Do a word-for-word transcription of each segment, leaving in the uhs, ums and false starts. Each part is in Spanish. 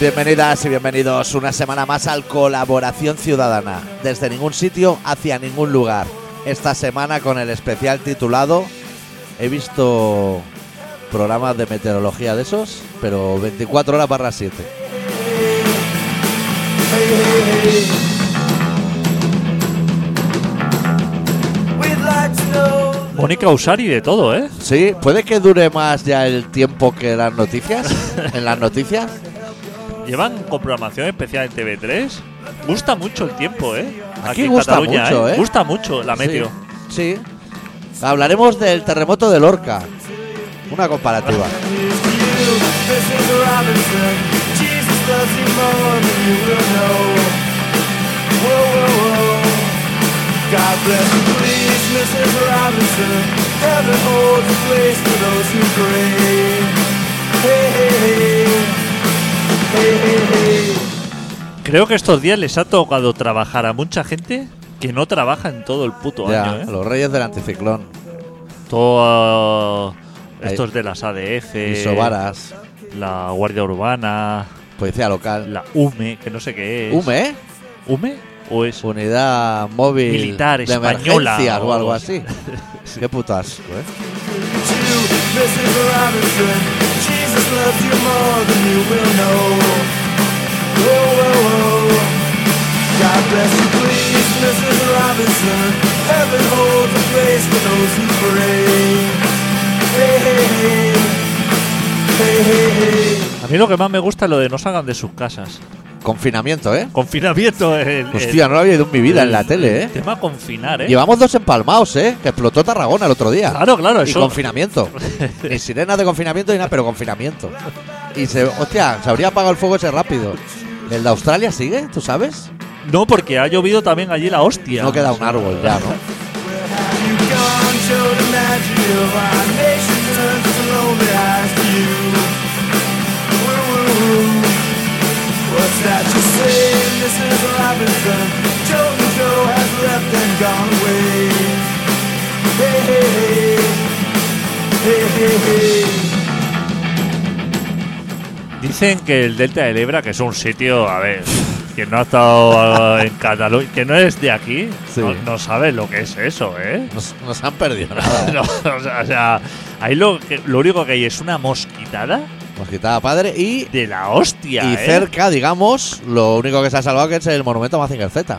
Bienvenidas y bienvenidos una semana más al Colaboración Ciudadana, desde ningún sitio hacia ningún lugar. Esta semana con el especial titulado, he visto programas de meteorología de esos, pero veinticuatro horas barra siete. Mónica Usari de todo, ¿eh? Sí, puede que dure más ya el tiempo que las noticias, en las noticias. Llevan con programación especial en T V tres. Gusta mucho el tiempo, ¿eh? Aquí en gusta Cataluña, mucho, ¿eh? Gusta mucho la meteo. Sí, sí. Hablaremos del terremoto de Lorca. Una comparativa. Creo que estos días les ha tocado trabajar a mucha gente que no trabaja en todo el puto Ya, año, ¿eh? los reyes del anticiclón. Todos estos de las A D F, Isobaras, la Guardia Urbana, policía local. la U M E, que no sé qué es. U M E, ¿U M E? ¿O es Unidad Móvil Militar de Española Emergencias o o algo algo así. Sí. Qué puto asco, ¿eh? A mí lo que más me gusta es lo de no salgan de sus casas. Confinamiento, ¿eh? Confinamiento. El, Hostia, el, no lo había ido en mi vida el, en la tele, ¿eh? El tema confinar, ¿eh? Llevamos dos empalmados, ¿eh? Que explotó Tarragona el otro día. Claro, claro, Y eso. confinamiento. Ni sirenas de confinamiento ni nada, pero confinamiento. Y se, hostia, se habría apagado el fuego ese rápido. ¿El de Australia sigue? ¿Tú sabes? No, porque ha llovido también allí la hostia. No queda un árbol ya, ¿no? Dicen que el Delta del Ebra, que es un sitio, a ver, que no ha estado en Cataluña, que no es de aquí, Sí. no, no sabe lo que es eso, ¿eh? Nos, nos han perdido nada. No, o sea, o sea, ahí lo, que, lo único que hay es una mosquitada Mosquitada padre y, de la hostia, y ¿eh? cerca, digamos, lo único que se ha salvado que es el monumento a Mazinger Z.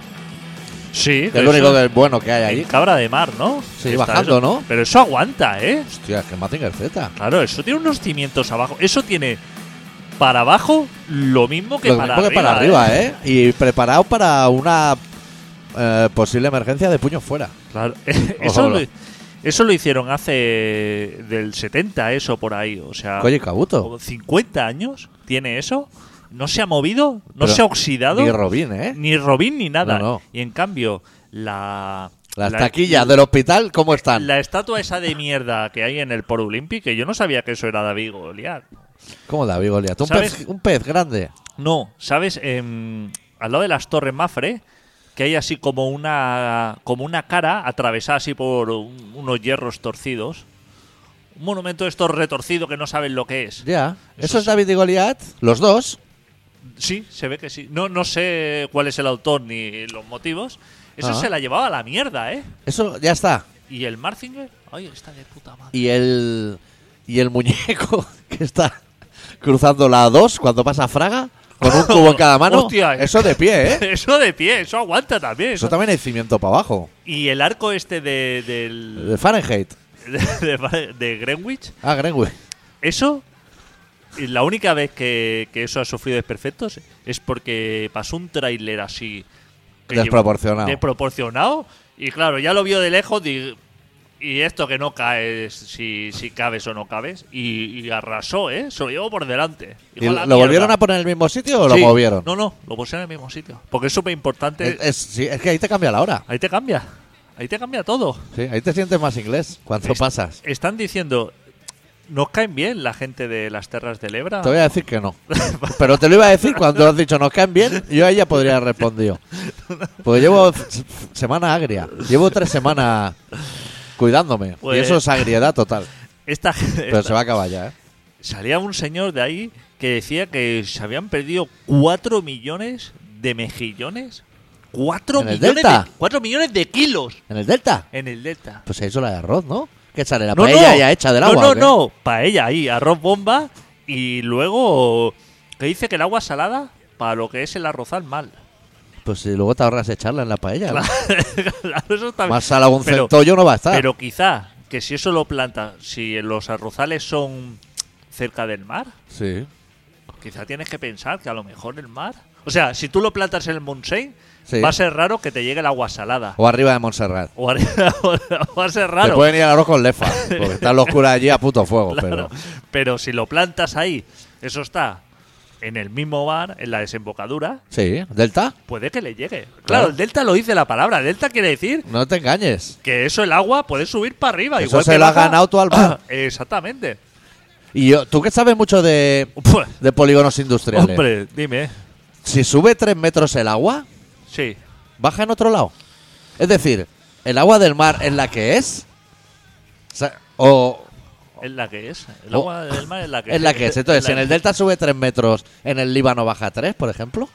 Sí, Que es lo único que, bueno que hay en ahí. Cabra de Mar, ¿no? Sí, Está bajando, eso. ¿no? Pero eso aguanta, ¿eh? Hostia, es que Mazinger Z. Claro, eso tiene unos cimientos abajo. Eso tiene para abajo lo mismo que Lo para mismo arriba. que para arriba, ¿eh? Y preparado para una eh, posible emergencia de puño fuera. Claro. Eso Ojo. lo, eso lo hicieron hace del setenta, eso por ahí. O sea, Coye Cabuto. como cincuenta años tiene eso. No se ha movido, no Pero se ha oxidado. Ni Robin, ¿eh? Ni Robin ni nada. No, no. Y en cambio, la. Las la- taquillas del hospital, ¿cómo están? La estatua esa de mierda que hay en el Port Olímpic, que yo no sabía que eso era David Goliat. ¿Cómo David Goliat? Un ¿Sabes? pez, un pez grande. No, ¿sabes? Em, al lado de las Torres Mafre, que hay así como una como una cara atravesada así por un- unos hierros torcidos. Un monumento de estos retorcido que no saben lo que es. Ya. Eso ¿Eso es sí. David y Goliat? Los dos. Sí, se ve que sí. No, no sé cuál es el autor ni los motivos. Eso Ah. se la llevaba a la mierda, ¿eh? Eso ya está. Y el Marzinger, ay, está de puta madre. Y el y el muñeco que está cruzando la dos cuando pasa Fraga con un cubo en cada mano. Hostia. Eso de pie, ¿eh? Eso de pie, eso aguanta también. Eso también hay cimiento para abajo. Y el arco este de, del, De Fahrenheit. de, de- de Greenwich, Ah, Greenwich. eso, y la única vez que, que eso ha sufrido desperfectos es porque pasó un tráiler así. que Desproporcionado. llevó- Desproporcionado. Y claro, ya lo vio de lejos y, y esto que no caes, si, si cabes o no cabes. Y, y arrasó, ¿eh? Se lo llevó por delante. ¿Y Dijo, lo "La mierda". volvieron a poner en el mismo sitio o lo Sí. movieron? No, no, lo pusieron en el mismo sitio. Porque es súper importante. Es, es- sí, es que ahí te cambia la hora. Ahí te cambia. Ahí te cambia todo. Sí, ahí te sientes más inglés cuando Es- pasas. Están diciendo, ¿nos caen bien la gente de las Terras del Ebra? Te voy a decir que no. Pero te lo iba a decir cuando has dicho nos caen bien. Yo a ella podría haber respondido. Porque llevo s- semana agria. Llevo tres semanas cuidándome. Pues- Y eso es agriedad total. Esta, Pero esta- se va a acabar ya, ¿eh? salía un señor de ahí que decía que se habían perdido cuatro millones de mejillones. ¿Cuatro ¿En el millones Delta? de, cuatro millones de kilos ¿En el Delta? en el Delta? Pues se hizo la de arroz, ¿no? Que sale la No, paella no. ya hecha del no, agua. No, ¿o qué? no, paella ahí, arroz bomba y luego que dice que el agua salada para lo que es el arrozal mal. Pues si luego te ahorras echarla en la paella. ¿no? Claro, eso también. Más sal a un Pero- centollo no va a estar. Pero quizá que si eso lo plantas, si los arrozales son cerca del mar, Sí. quizá tienes que pensar que a lo mejor el mar... O sea, si tú lo plantas en el Montseny, Sí. va a ser raro que te llegue el agua salada. O arriba de Montserrat. O arriba- va a ser Te raro. pueden ir al arroz con lefa. Porque están los curas allí a puto fuego. Claro. Pero Pero si lo plantas ahí, eso está en el mismo mar, en la desembocadura, sí, Delta, puede que le llegue. Claro, Claro. el delta lo dice la palabra. Delta quiere decir no te engañes. que eso, el agua, puede subir para arriba. Eso igual se que lo ha baja- ganado tú al mar. Exactamente. Y yo, tú que sabes mucho de, Pues, de polígonos industriales. hombre, dime. Si sube tres metros el agua, Sí. baja en otro lado. Es decir, el agua del mar es la que es. O, sea, o Es la que es. El Oh. agua del mar es la que es la que es. Entonces, Es si la en el que- delta sube tres metros, en el Líbano baja tres, por ejemplo.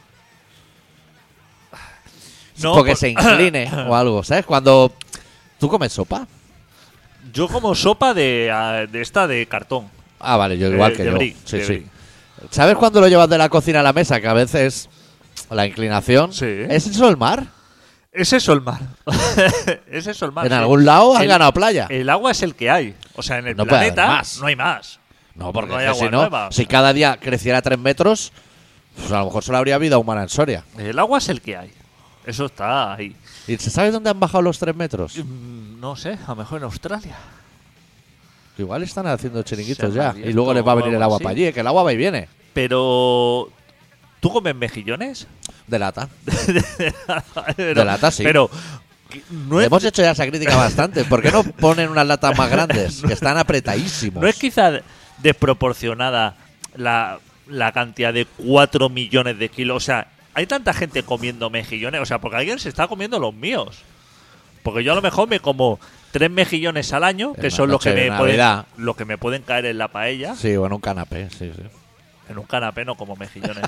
No, porque por- se incline o algo, ¿sabes? Cuando tú comes sopa. Yo como sopa de, ah, de esta de cartón. Ah, vale, yo igual Eh, que de yo. brie, sí, de sí. brie. ¿Sabes cuando lo llevas de la cocina a la mesa? Que a veces la inclinación. Sí. ¿Es eso el mar? Es eso el mar. Es eso el mar. En sí. algún lado han El- ganado playa. El agua es el que hay. O sea, en el No puede haber planeta más. no hay más. No, porque no hay es que agua si no, nueva, o si sea. cada día creciera tres metros, pues a lo mejor solo habría vida humana en Soria. El agua es el que hay. Eso está ahí. ¿Y se sabe dónde han bajado los tres metros? Mm, No sé, a lo mejor en Australia. Igual están haciendo chiringuitos Se ya. han Y luego les va a venir el abierto agua algo para así. allí, que el agua va y viene. Pero... ¿Tú comes mejillones? De lata. Pero- De lata, sí. Pero... No es, Hemos hecho ya esa crítica bastante. ¿Por qué no ponen unas latas más grandes? Que están apretadísimos. ¿No es quizá desproporcionada la, la cantidad de cuatro millones de kilos? O sea, hay tanta gente comiendo mejillones. O sea, porque alguien se está comiendo los míos. Porque yo a lo mejor me como tres mejillones al año, En que una son los noche que, de me pueden, Navidad. los que me pueden caer en la paella. Sí, o en un canapé, sí, sí. En un canapé no como mejillones.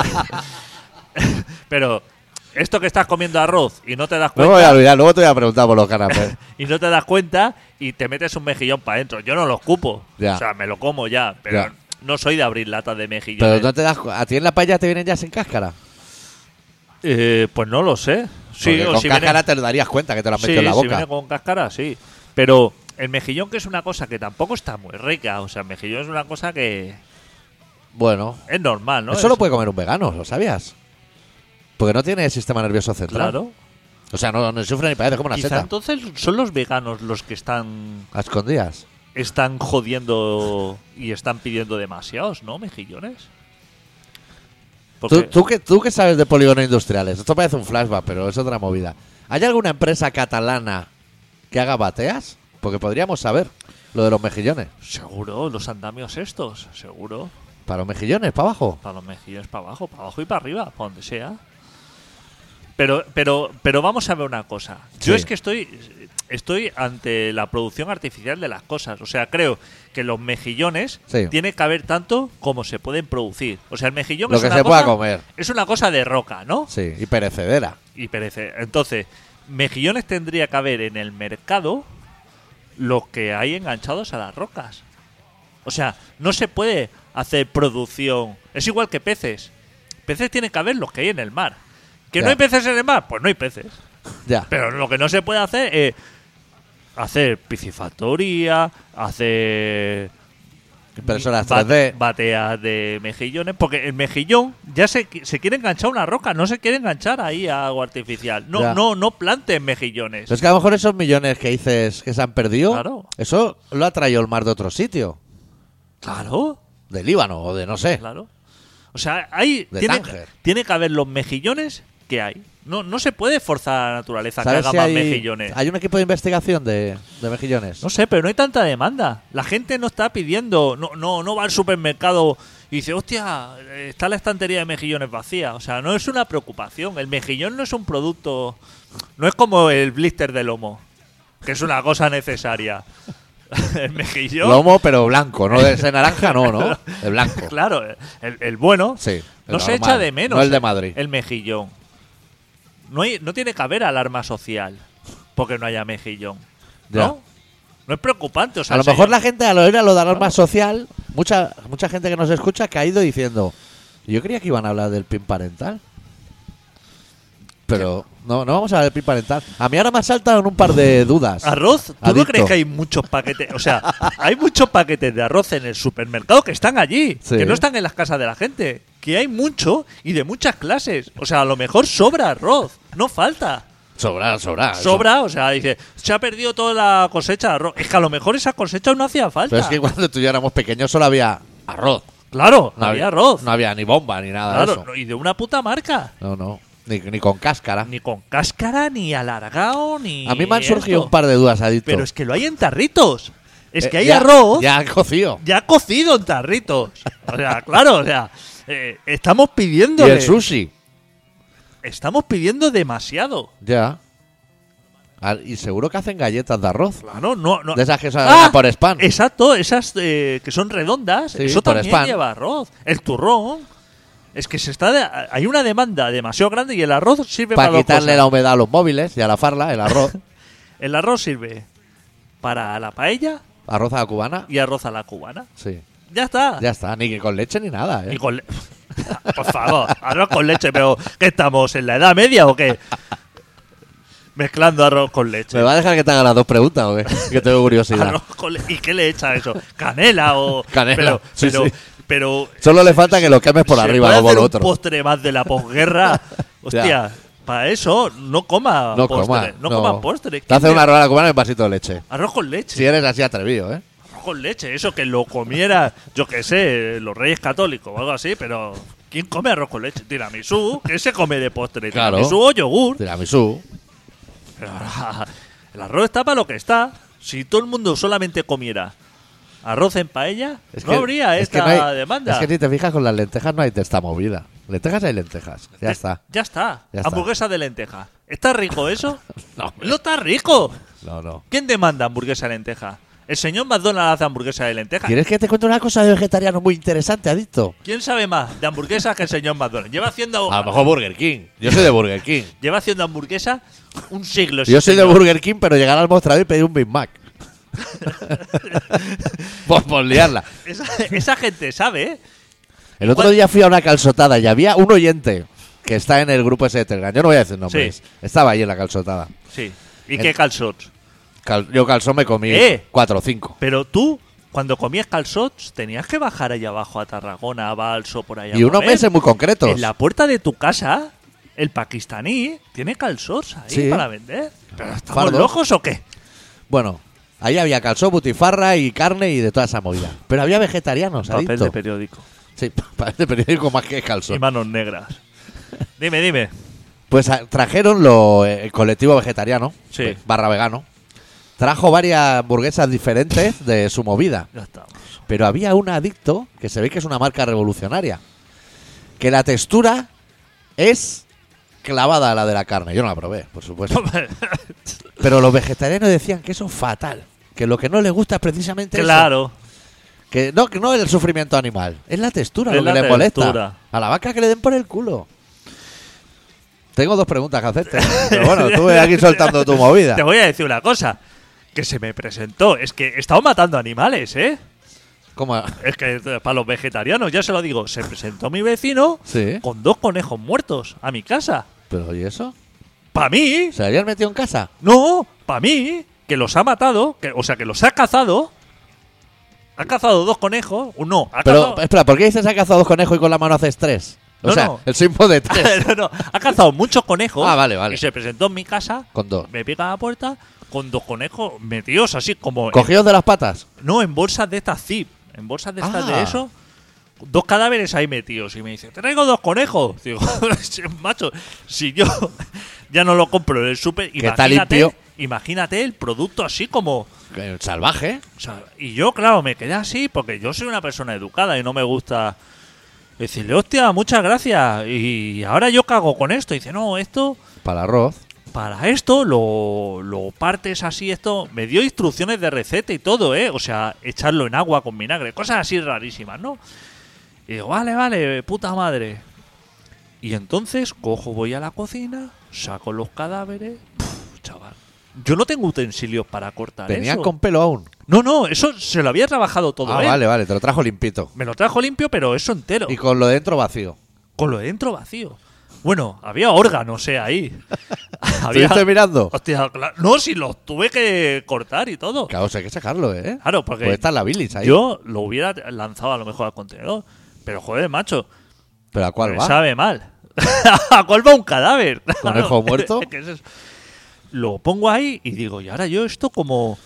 Pero esto que estás comiendo arroz y no te das No me cuenta... voy a olvidar, luego te voy a preguntar por los canapés. y no te das cuenta y te metes un mejillón para adentro. Yo no lo escupo. Ya. O sea, me lo como ya, pero Ya. no soy de abrir latas de mejillones. Pero no te das cu- ¿A ti en la paella te vienen ya sin cáscara? Eh, pues no lo sé. Sí, Porque o con si cáscara viene, te lo darías cuenta que te lo has sí, metido en la si boca. viene con cáscara, sí. Pero el mejillón, que es una cosa que tampoco está muy rica. O sea, el mejillón es una cosa que Bueno, es normal, ¿no? eso lo Es- puede comer un vegano, ¿lo sabías? Porque no tiene sistema nervioso central. Claro. O sea, no, no sufre ni parece como una Quizá seta. entonces son los veganos los que están A escondidas. están jodiendo y están pidiendo demasiados, ¿no? Mejillones. Porque ¿Tú, tú, que, tú que sabes de polígonos industriales, esto parece un flashback, pero es otra movida. ¿Hay alguna empresa catalana que haga bateas? Porque podríamos saber lo de los mejillones. seguro, los andamios estos, seguro. ¿Para los mejillones, para abajo? Para los mejillones para abajo, para abajo y para arriba, para donde sea. Pero, pero, pero vamos a ver una cosa. Yo Sí. es que estoy, estoy ante la producción artificial de las cosas. O sea, creo que los mejillones Sí. tiene que haber tanto como se pueden producir. O sea, el mejillón Lo es que una se pueda cosa- comer. es una cosa de roca, ¿no? Sí, y perecedera. Y perece. Entonces, mejillones tendría que haber en el mercado lo que hay enganchados a las rocas. O sea, no se puede hacer producción. Es igual que peces. Peces tiene que haber los que hay en el mar. ¿Que Ya. no hay peces en el mar? Pues no hay peces. Ya. Pero lo que no se puede hacer es hacer piscifactoría, hacer Impresoras ba- tres D. bateas de mejillones, porque el mejillón ya se, se quiere enganchar a una roca, no se quiere enganchar ahí a agua artificial. No, Ya. no, no planten mejillones. Pero es que a lo mejor esos millones que dices que se han perdido, Claro. eso lo ha traído el mar de otro sitio. Claro, De Líbano o de no sé. claro. O sea, hay De tiene, Tánger. tiene que haber los mejillones que hay. No, no se puede forzar a la naturaleza que ¿Sabes haga si más hay, mejillones. hay un equipo de investigación de, de mejillones? No sé, pero no hay tanta demanda. La gente no está pidiendo, no, no, no va al supermercado y dice, hostia, está la estantería de mejillones vacía. O sea, no es una preocupación. El mejillón no es un producto, no es como el blister de lomo, que es una cosa necesaria. El mejillón. Lomo, pero blanco, no de ese naranja, no, ¿no? El blanco. Claro, el, el bueno. Sí. el No se normal, echa de menos. No el de Madrid. El mejillón. No, hay, no tiene que haber alarma social porque no haya mejillón. Ya. ¿No? No es preocupante. O sea, A lo el mejor señor- la gente al oír a lo de alarma social, mucha mucha gente que nos escucha que ha ido diciendo, yo creía que iban a hablar del PIN parental. Pero no, no vamos a hablar del PIN parental. A mí ahora me saltan un par de dudas. Arroz, ¿tú Adicto. no crees que hay muchos paquetes? O sea, hay muchos paquetes de arroz en el supermercado que están allí, Sí. que no están en las casas de la gente. Que hay mucho y de muchas clases. O sea, a lo mejor sobra arroz, no falta. Sobra, sobra. eso. Sobra, o sea, dice, se ha perdido toda la cosecha de arroz. Es que a lo mejor esa cosecha no hacía falta. Pero es que cuando tú y yo éramos pequeños solo había arroz. Claro, no había arroz. No había ni bomba ni nada Claro, de eso. no, y de una puta marca. No, no. Ni, ni con cáscara. Ni con cáscara, ni alargado, ni. A mí me han surgido esto. un par de dudas, adicto. Pero es que lo hay en tarritos. Es Eh, que hay ya- arroz Ya cocido. ya cocido en tarritos. O sea, claro, o sea, eh, estamos Y pidiendo. el sushi. Estamos pidiendo demasiado. Ya. Al- Y seguro que hacen galletas de arroz. Claro, no, no. De esas que son Ah, por spam. Exacto, esas eh, que son redondas. Sí, eso por también spam. lleva arroz. El turrón. Es que se está de- hay una demanda demasiado grande y el arroz sirve para, Para dos quitarle cosas. la humedad a los móviles y a la farla, el arroz. El arroz sirve para la paella Arroz a la cubana. y arroz a la cubana. Sí. Ya está. Ya está. Ni que con leche ni nada, ¿eh? Y con le- Por favor, arroz con leche, pero ¿qué estamos? ¿En la Edad Media o qué? Mezclando arroz con leche. ¿Me va a dejar que te haga las dos preguntas o qué? Que tengo curiosidad. Arroz con le- ¿Y qué le echa eso? ¿Canela o...? Canela, Pero, sí, pero, sí. pero Solo le falta que lo quemes por ¿se arriba puede como hacer lo un otro. postre más de la posguerra? Hostia, para eso no coma No postre. coma. No, coma postre. Te hace ¿Quién una le- arroz a la cubana y un vasito de leche. Arroz con leche. Si eres así atrevido, ¿eh? Arroz con leche. Eso que lo comiera, yo qué sé, los reyes católicos o algo así, pero... ¿Quién come arroz con leche? Tiramisú. ¿Qué se come de postre? Claro. Tiramisú o yogur. Tiramisú. Pero ahora, el arroz está para lo que está. Si todo el mundo solamente comiera arroz en paella, Es no que- habría es que esta no hay- demanda. Es que si te fijas con las lentejas no hay de esta movida. Lentejas hay lentejas. Ya Eh, está. Ya está. Ya está. Hamburguesa de lenteja. ¿Está rico eso? No, No está rico. no, no. ¿Quién demanda hamburguesa de lenteja? El señor McDonald's hace hamburguesa de lenteja. ¿Quieres que te cuente una cosa de vegetariano muy interesante, adicto? ¿Quién sabe más de hamburguesas que el señor McDonald's? Lleva haciendo, A lo mejor Burger King. Yo soy de Burger King. lleva haciendo hamburguesa un siglo. Yo ese soy de señor. Burger King, pero llegar al mostrador y pedir un Big Mac. Por, por liarla. Esa, esa gente sabe, ¿eh? El otro ¿Cuál? día fui a una calzotada y había un oyente que está en el grupo ese de Telegram. Yo no voy a decir nombres. Sí. Estaba ahí en la calzotada. Sí. ¿Y El- qué calzots? Cal- yo calzón me comí Eh. cuatro o cinco. Pero tú, cuando comías calzots, tenías que bajar allá abajo a Tarragona, a Balso, por allá. Y unos meses muy concretos. En la puerta de tu casa, el pakistaní tiene calzots ahí Sí. para vender. ¿Pero estamos Fardos. locos o qué? Bueno, ahí había calzón, butifarra y carne y de toda esa movida. Pero había vegetarianos, Papel adicto. de periódico. Sí, parece periódico más que Y calzón. manos negras. Dime, dime. Pues a- trajeron lo, eh, el colectivo vegetariano, Sí. pues, barra vegano. Trajo varias hamburguesas diferentes de su movida. Ya estamos. Pero había un adicto que se ve que es una marca revolucionaria. Que la textura es clavada a la de la carne. Yo no la probé, por supuesto. Pero los vegetarianos decían que eso es fatal. Que lo que no les gusta es precisamente eso. Claro. Que no, que no es el sufrimiento animal. Es la textura Es lo que la les molesta. textura. A la vaca que le den por el culo. Tengo dos preguntas que hacerte. Pero bueno, tú ves aquí soltando tu movida. Te voy a decir una cosa. Que se me presentó. Es que he estado matando animales, ¿eh? ¿Cómo? Es que eh, para los vegetarianos, ya se lo digo, se presentó mi vecino Sí. con dos conejos muertos a mi casa. ¿Pero y eso? ¿Para mí? ¿Se habían metido en casa? No, para mí, que los ha matado, que, o sea, que los ha cazado. Ha cazado dos conejos. No, ha Pero, cazado. espera, ¿por qué dices ha cazado dos conejos y con la mano haces tres? O No, sea, no. el símbolo de tres. no, no, ha cazado muchos conejos. Ah, vale, vale. Y se presentó en mi casa. Con dos. Me pica la puerta con dos conejos metidos así como. en- ¿Cogidos de las patas? no, en bolsas de estas zip. En bolsas de estas Ah. de eso. Dos cadáveres ahí metidos. Y me dice, te traigo dos conejos. Digo, macho, si yo ya no lo compro en el súper. Que está imagínate- limpio. Imagínate el producto así como. Eh, Salvaje. O sea, y yo, claro, me quedé así porque yo soy una persona educada y no me gusta decirle, hostia, muchas gracias. Y ahora yo cago con esto. Y dice, no, esto Para el arroz. para esto lo, lo partes así, esto. Me dio instrucciones de receta y todo, ¿eh? O sea, echarlo en agua con vinagre, cosas así rarísimas, ¿no? Y digo, vale, vale, puta madre. Y entonces cojo, voy a la cocina, saco los cadáveres. Puf, chaval. Yo no tengo utensilios para cortar Venían eso. con pelo aún. No, no, eso se lo había trabajado todo, Ah, ¿eh? vale, vale, te lo trajo limpito. Me lo trajo limpio, pero eso entero. Y con lo de dentro vacío. Con lo de dentro vacío. Bueno, había órganos, eh, ahí. ¿Estuviste mirando? Hostia, claro. No, si los tuve que cortar y todo. Claro, hay que sacarlo, ¿eh? Claro, porque Puede estar la bilis ahí. yo lo hubiera lanzado a lo mejor al contenedor. Pero joder, macho, ¿Pero a cuál me va? sabe mal. ¿A cuál va un cadáver? ¿Conejo muerto? ¿Qué es eso? Lo pongo ahí y digo, ¿y ahora yo esto cómo,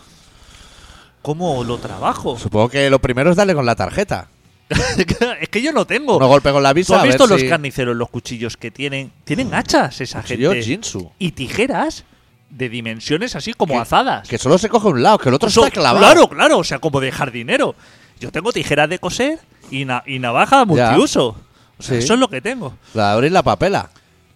cómo lo trabajo? Supongo que lo primero es darle con la tarjeta. Es que yo no tengo. Uno golpe con la ¿Tú visa. has a ver visto los si- carniceros, los cuchillos que tienen? Tienen hachas esa Cuchillo gente. Jinsu. Y tijeras de dimensiones así como Que- azadas. Que solo se coge un lado, que el otro Eso- está clavado. Claro, claro, o sea, como de jardinero. Yo tengo tijeras de coser y, na- y navaja multiuso. O sea, Sí. eso es lo que tengo. La de abrir la papela.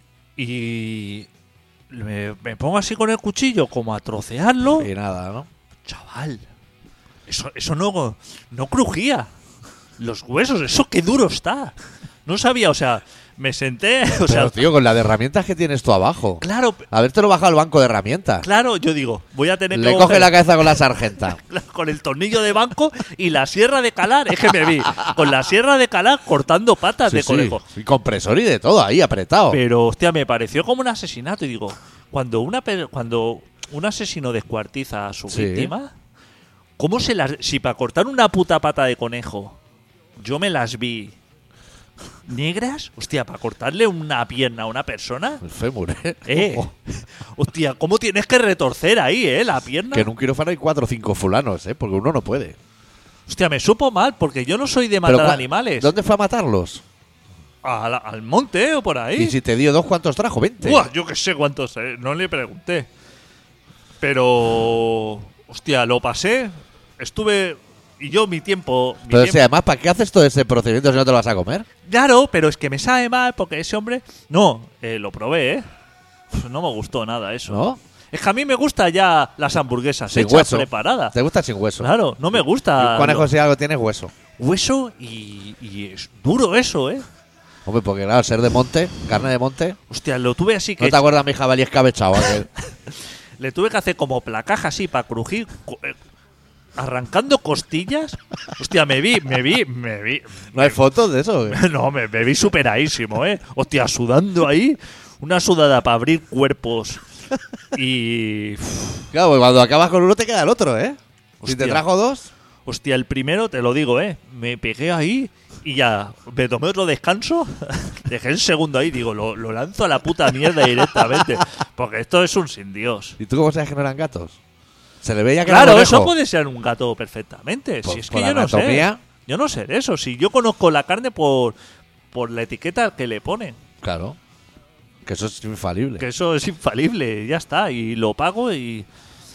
Y me, me pongo así con el cuchillo como a trocearlo. Y nada, ¿no? Chaval, eso, eso no, no crujía. Los huesos, eso qué duro está. No sabía, o sea, me senté, o sea, Pero, tío, con la de herramientas que tienes tú abajo. claro, Habértelo bajado al banco de herramientas. claro, yo digo, voy a tener que Le coge coger la cabeza con la sargenta. con el tornillo de banco y la sierra de calar, es que me vi con la sierra de calar cortando patas Sí, de sí. conejo. Y compresor y de todo ahí, apretado. Pero, hostia, me pareció como un asesinato. Y digo, cuando una per- cuando un asesino descuartiza a su Sí. víctima, ¿cómo se las. Si para cortar una puta pata de conejo, yo me las vi negras, hostia, para cortarle una pierna a una persona. El fémur, ¿eh? Eh, Ojo. hostia, ¿cómo tienes que retorcer ahí, eh? La pierna. Que en un quirófano hay cuatro o cinco fulanos, ¿eh? Porque uno no puede. Hostia, me supo mal, porque yo no soy de Pero matar cua- animales. ¿Dónde fue a matarlos? A la- al monte o por ahí. Y si te dio dos, ¿cuántos trajo? veinte. Buah, yo que sé cuántos, eh, no le pregunté. Pero. Hostia, lo pasé. Estuve. Y yo mi tiempo. Mi Pero tiempo- si además, ¿para qué haces todo ese procedimiento si no te lo vas a comer? Claro, pero es que me sabe mal porque ese hombre. No, eh, lo probé, ¿eh? Uf, no me gustó nada eso. ¿No? Es que a mí me gusta ya las hamburguesas Sin hechas, hueso. preparadas. ¿Te gusta sin hueso? Claro, no me Y gusta. un conejo lo- si algo tiene hueso. Hueso y, y es duro eso, ¿eh? Hombre, porque claro, ser de monte, carne de monte. Hostia, lo tuve así que. ¿No te acuerdas mi jabalí escabechado aquel? Le tuve que hacer como placaje así para crujir. co- eh, Arrancando costillas. Hostia, me vi, me vi, me vi. ¿No hay fotos de eso? No, me, me vi superadísimo, ¿eh? Hostia, sudando ahí. Una sudada para abrir cuerpos. Y. Claro, pues cuando acabas con uno te queda el otro, ¿eh? Si te Hostia. trajo dos, Hostia, el primero, te lo digo, ¿eh? Me pegué ahí y ya me tomé otro descanso. Dejé el segundo ahí. Digo, lo, lo lanzo a la puta mierda directamente. Porque esto es un sin Dios. ¿y tú cómo sabes que no eran gatos? Se le veía que Claro, era eso conejo. puede ser un gato perfectamente. Por- si es por que yo no sé. anatomía. Yo no sé de eso. Si yo conozco la carne por, por la etiqueta que le ponen. Claro. Que eso es infalible. Que eso es infalible. Ya está. Y lo pago y.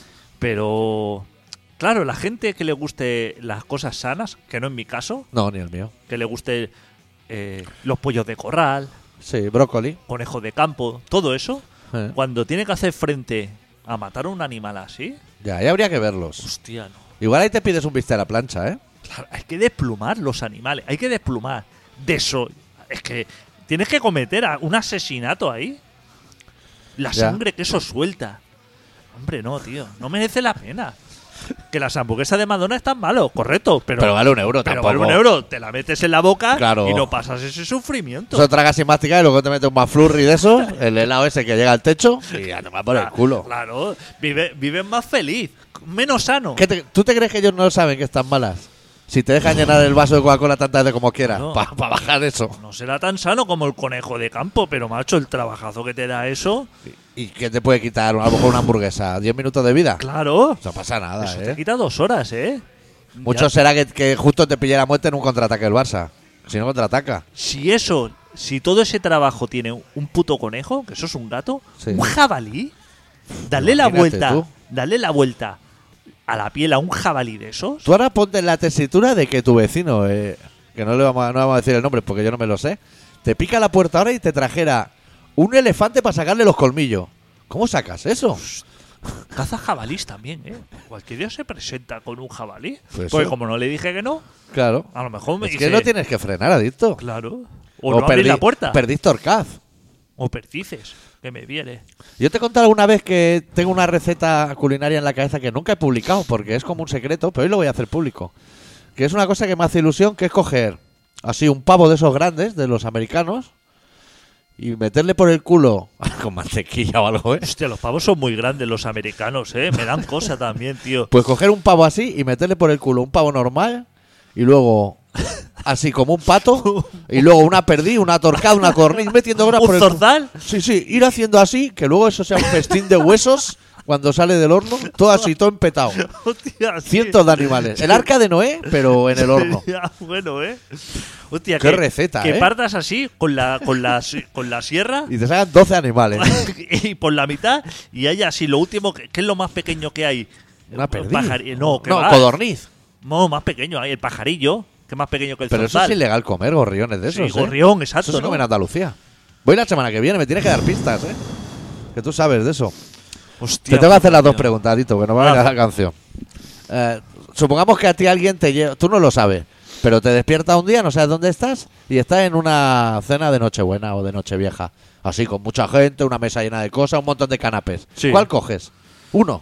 Pero. Claro, la gente que le guste las cosas sanas, que no en mi caso, No, ni el mío. que le guste eh, los pollos de corral, Sí, brócoli. conejos de campo, todo eso, Eh. cuando tiene que hacer frente a matar a un animal así, Ya, ahí habría que verlos. hostia, no. Igual ahí te pides un bistec a la plancha, ¿eh? Claro, hay que desplumar los animales, hay que desplumar. De eso, es que tienes que cometer a- un asesinato ahí. La Ya. sangre que eso suelta. Hombre, no, tío, no merece la pena. Que las hamburguesas de Madonna están malos, correcto, pero, Pero vale un euro pero tampoco. vale un euro, te la metes en la boca Claro. y no pasas ese sufrimiento. Eso tragas sin masticar y luego te metes un McFlurry de eso, el helado ese que llega al techo y ya te va por el Claro, culo. Claro, vive, viven más feliz, menos sano. ¿Qué te- ¿Tú te crees que ellos no saben que están malas? Si te dejan llenar el vaso de Coca-Cola tantas veces como quieras, No. para bajar eso. No será tan sano como el conejo de campo, pero macho, el trabajazo que te da eso, ¿Y qué te puede quitar? A lo mejor una hamburguesa, ¿diez minutos de vida? claro, No pasa nada, eso te ¿eh? quita dos horas, ¿eh? Mucho Ya- será que, que justo te pille la muerte en un contraataque el Barça. Si no contraataca. Si eso, si todo ese trabajo tiene un puto conejo, que eso es un gato, Sí. un jabalí, dale la Imagínate vuelta, tú. dale la vuelta a la piel a un jabalí de esos. Tú ahora ponte en la tesitura de que tu vecino, eh, que no le vamos a, no vamos a decir el nombre porque yo no me lo sé, te pica la puerta ahora y te trajera un elefante para sacarle los colmillos. ¿Cómo sacas eso? Caza jabalís también, ¿eh? Cualquier día se presenta con un jabalí. Pues Porque eso. como no le dije que no, Claro. a lo mejor me Es dice... que no tienes que frenar, adicto. Claro. O, no abrir perdí, la puerta. perdís Torcaz. O perdices, que me viene. Yo te he contado alguna vez que tengo una receta culinaria en la cabeza que nunca he publicado porque es como un secreto, pero hoy lo voy a hacer público. Que es una cosa que me hace ilusión, que es coger así un pavo de esos grandes, de los americanos, y meterle por el culo con mantequilla o algo, ¿eh? Hostia, los pavos son muy grandes los americanos, ¿eh? Me dan cosa también, tío. Pues coger un pavo así y meterle por el culo un pavo normal y luego así como un pato y luego una perdiz, una torcada, una cornilla, metiendo horas por ¿Un el zorzal? Sí, sí, ir haciendo así, que luego eso sea un festín de huesos cuando sale del horno, todo así, todo empetado. Hostia, sí. Cientos de animales. El arca de Noé, pero en el horno. Ya, bueno, ¿eh? Hostia, Qué que, receta, que ¿eh? partas así, con la, con la, con la sierra, Y te sacan doce animales. y por la mitad, y hay así, lo último, que, ¿qué es lo más pequeño que hay? Una perdiz. Pajari- no, que No, va. codorniz. No, más pequeño, hay el pajarillo, que es más pequeño que el Pero eso zorzal. es ilegal comer gorriones de Sí, esos, ¿eh? gorrión, Eso exacto, se ¿no? come en Andalucía. Voy la semana que viene, me tienes que dar pistas, ¿eh? Que tú sabes de eso. Hostia, Te tengo que hacer las tío. dos preguntas, Dito, que no me Ah. venga la canción. Eh, supongamos que a ti alguien te lleva... Tú no lo sabes, pero te despierta un día, no sabes dónde estás, y estás en una cena de Nochebuena o de Nochevieja. Así, con mucha gente, una mesa llena de cosas, un montón de canapés. Sí. ¿Cuál coges? Uno.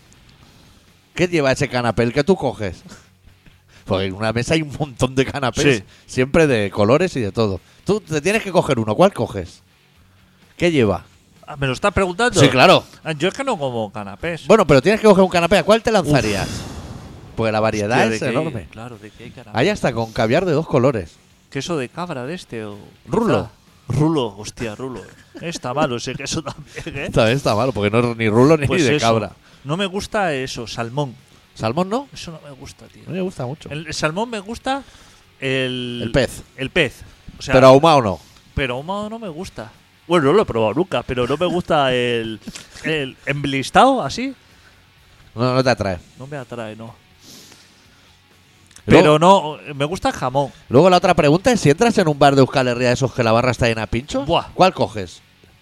¿Qué lleva ese canapé? ¿El que tú coges? Porque en una mesa hay un montón de canapés, Sí. siempre de colores y de todo. Tú te tienes que coger uno. ¿Cuál coges? ¿Qué lleva? Ah, ¿me lo estás preguntando? Sí, claro. Ah, yo es que no como canapés. Bueno, pero tienes que coger un canapé. ¿A cuál te lanzarías? Pues la variedad Hostia, de es que hay- enorme. Claro, de que hay canapés. Hay hasta con caviar de dos colores. ¿Queso de cabra de este o...? Rulo. Ah, rulo, hostia, rulo. Está malo ese queso también, ¿eh? Esta vez está malo, porque no es ni rulo ni Pues de eso. cabra. No me gusta eso, salmón. ¿Salmón no? Eso no me gusta, tío. A mí me gusta mucho. El, el salmón me gusta el... El pez. El pez. O sea, Pero ahumado no. pero ahumado no me gusta. Bueno, no lo he probado nunca, pero no me gusta el... El emblistado, así. No, no te atrae. No me atrae, no. Luego, Pero no, me gusta el jamón. luego la otra pregunta es, si entras en un bar de Euskal Herria esos que la barra está llena de pinchos, Buah. ¿cuál coges?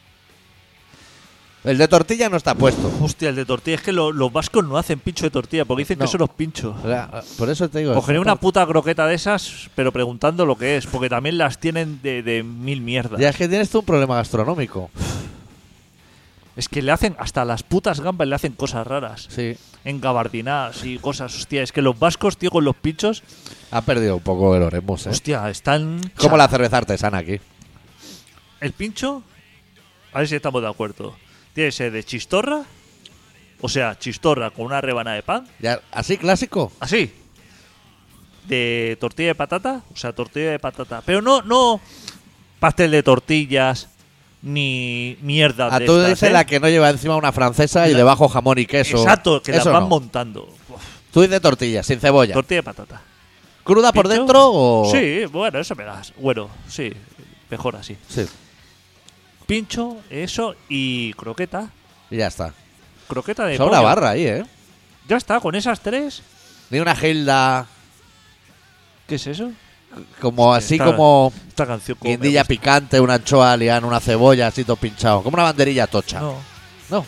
El de tortilla no está puesto. Hostia, el de tortilla. Es que lo- los vascos no hacen pincho de tortilla porque dicen No. que son los pinchos. O sea, por eso te digo. Cogeré es- una puta croqueta de esas, pero preguntando lo que es, porque también las tienen de, de mil mierdas. Ya es que tienes tú un problema gastronómico. Es que le hacen, hasta las putas gambas le hacen cosas raras. Sí. Engabardinadas y cosas. Hostia, es que los vascos, tío, con los pinchos, Ha perdido un poco el Oremus, ¿eh? hostia, están... Como la cerveza artesana aquí. El pincho, a ver si estamos de acuerdo. Tiene que ser de chistorra, o sea, chistorra con una rebanada de pan, Ya, así clásico. así. De tortilla de patata, o sea, tortilla de patata. Pero no, no pastel de tortillas, ni mierda A de tú estas, dices ¿eh? la que no lleva encima una francesa y La- debajo jamón y queso. Exacto, que las Eso van no. montando. Uf, Tú dices tortilla, sin cebolla. tortilla de patata. ¿Cruda por ¿Pincho? dentro o...? Sí, bueno, eso me das. Bueno, sí, mejor así. Sí. Pincho, eso y croqueta. Y ya está. Croqueta de Sobra pollo. barra ahí, ¿eh? Ya está, con esas tres. Ni una gilda ¿Qué es eso? como así Esta- como Esta canción como me guindilla gusta. picante, una anchoa liana, una cebolla así todo pinchado. Como una banderilla tocha. No, No.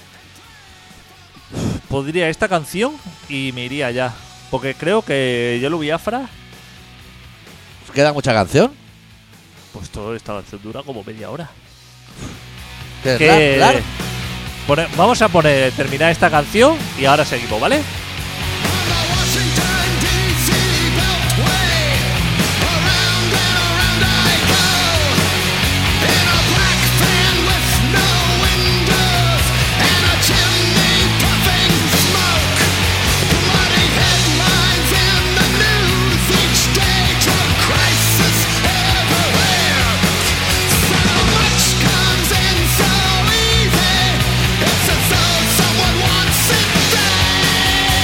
podría esta canción y me iría ya. Porque creo que Yellow Biafra, ¿Queda mucha canción? pues toda esta canción dura como media hora. ¿Qué es? Que- ¿Lar- lar? Pone- vamos a poner, terminar esta canción y ahora seguimos, ¿vale? Washington, D C beltway, around and around I go, in a black van with no windows, and a chimney puffing smoke, bloody headlines in the news each day, drug crisis everywhere, so much comes in so easy, it's as though someone wants it bad.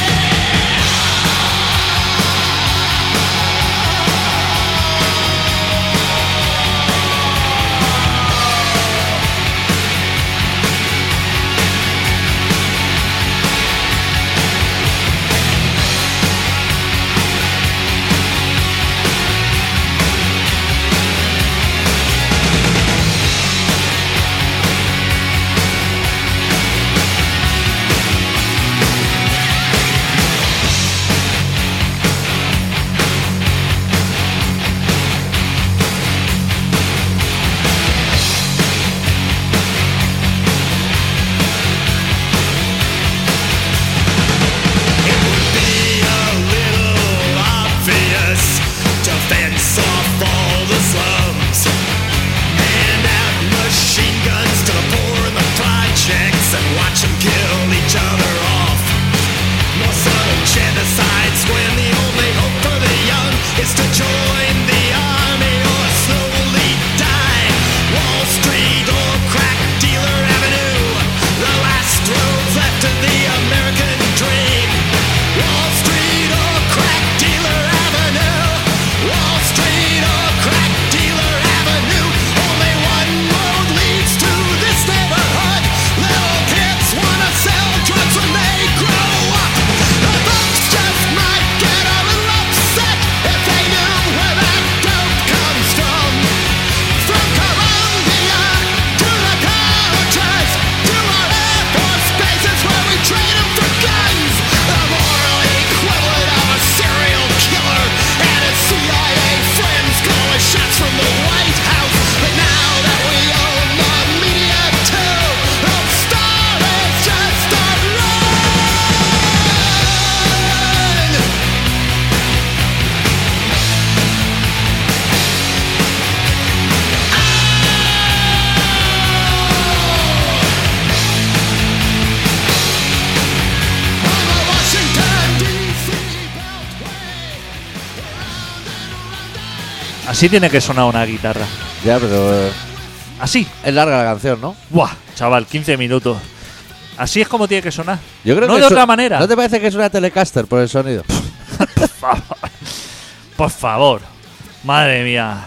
Así tiene que sonar una guitarra. Ya, pero eh, Así. es larga la canción, ¿no? Buah, chaval, quince minutos. Así es como tiene que sonar. Yo creo no que de su- otra manera. ¿No te parece que es una Telecaster por el sonido? Por favor. Por favor. Madre mía.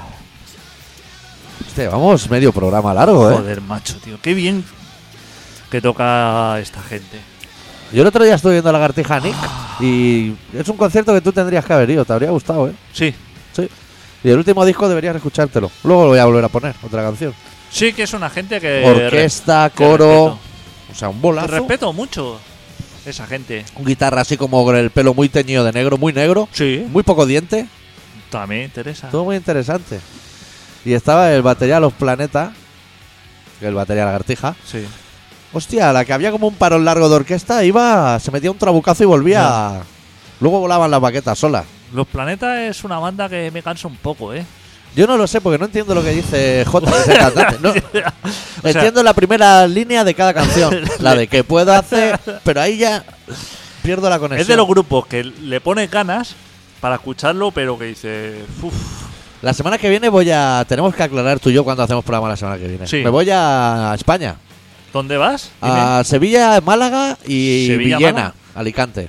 Hostia, vamos medio programa largo, ¿eh? Joder, macho, tío. Qué bien que toca esta gente. Yo el otro día estuve viendo a Lagartija Nick y es un concierto que tú tendrías que haber ido, te habría gustado, ¿eh? Sí. Sí. Y el último disco deberías escuchártelo. Luego lo voy a volver a poner, otra canción. Sí que es una gente que... Orquesta, que coro, respeto. o sea, un Que bolazo. respeto mucho esa gente. Un guitarra así como con el pelo muy teñido de negro, muy negro, Sí. muy poco diente, También me interesa. todo muy interesante. Y estaba el batería Los Planetas, que el batería Lagartija. Sí. Hostia, la que había como un parón largo de orquesta, iba, se metía un trabucazo y volvía. Luego volaban las baquetas solas. Los Planetas es una banda que me cansa un poco, ¿eh? Yo no lo sé porque no entiendo lo que dice J, que es el cantante. No, sea, entiendo la primera línea de cada canción, la de que puedo hacer, pero ahí ya pierdo la conexión. Es de los grupos que le pone ganas para escucharlo, pero que dice... Uf, La semana que viene voy a. Tenemos que aclarar tú y yo cuando hacemos programa la semana que viene. Sí. Me voy a España, ¿dónde vas? Dime. a Sevilla, Málaga y Sevilla, Villena, Málaga. Alicante.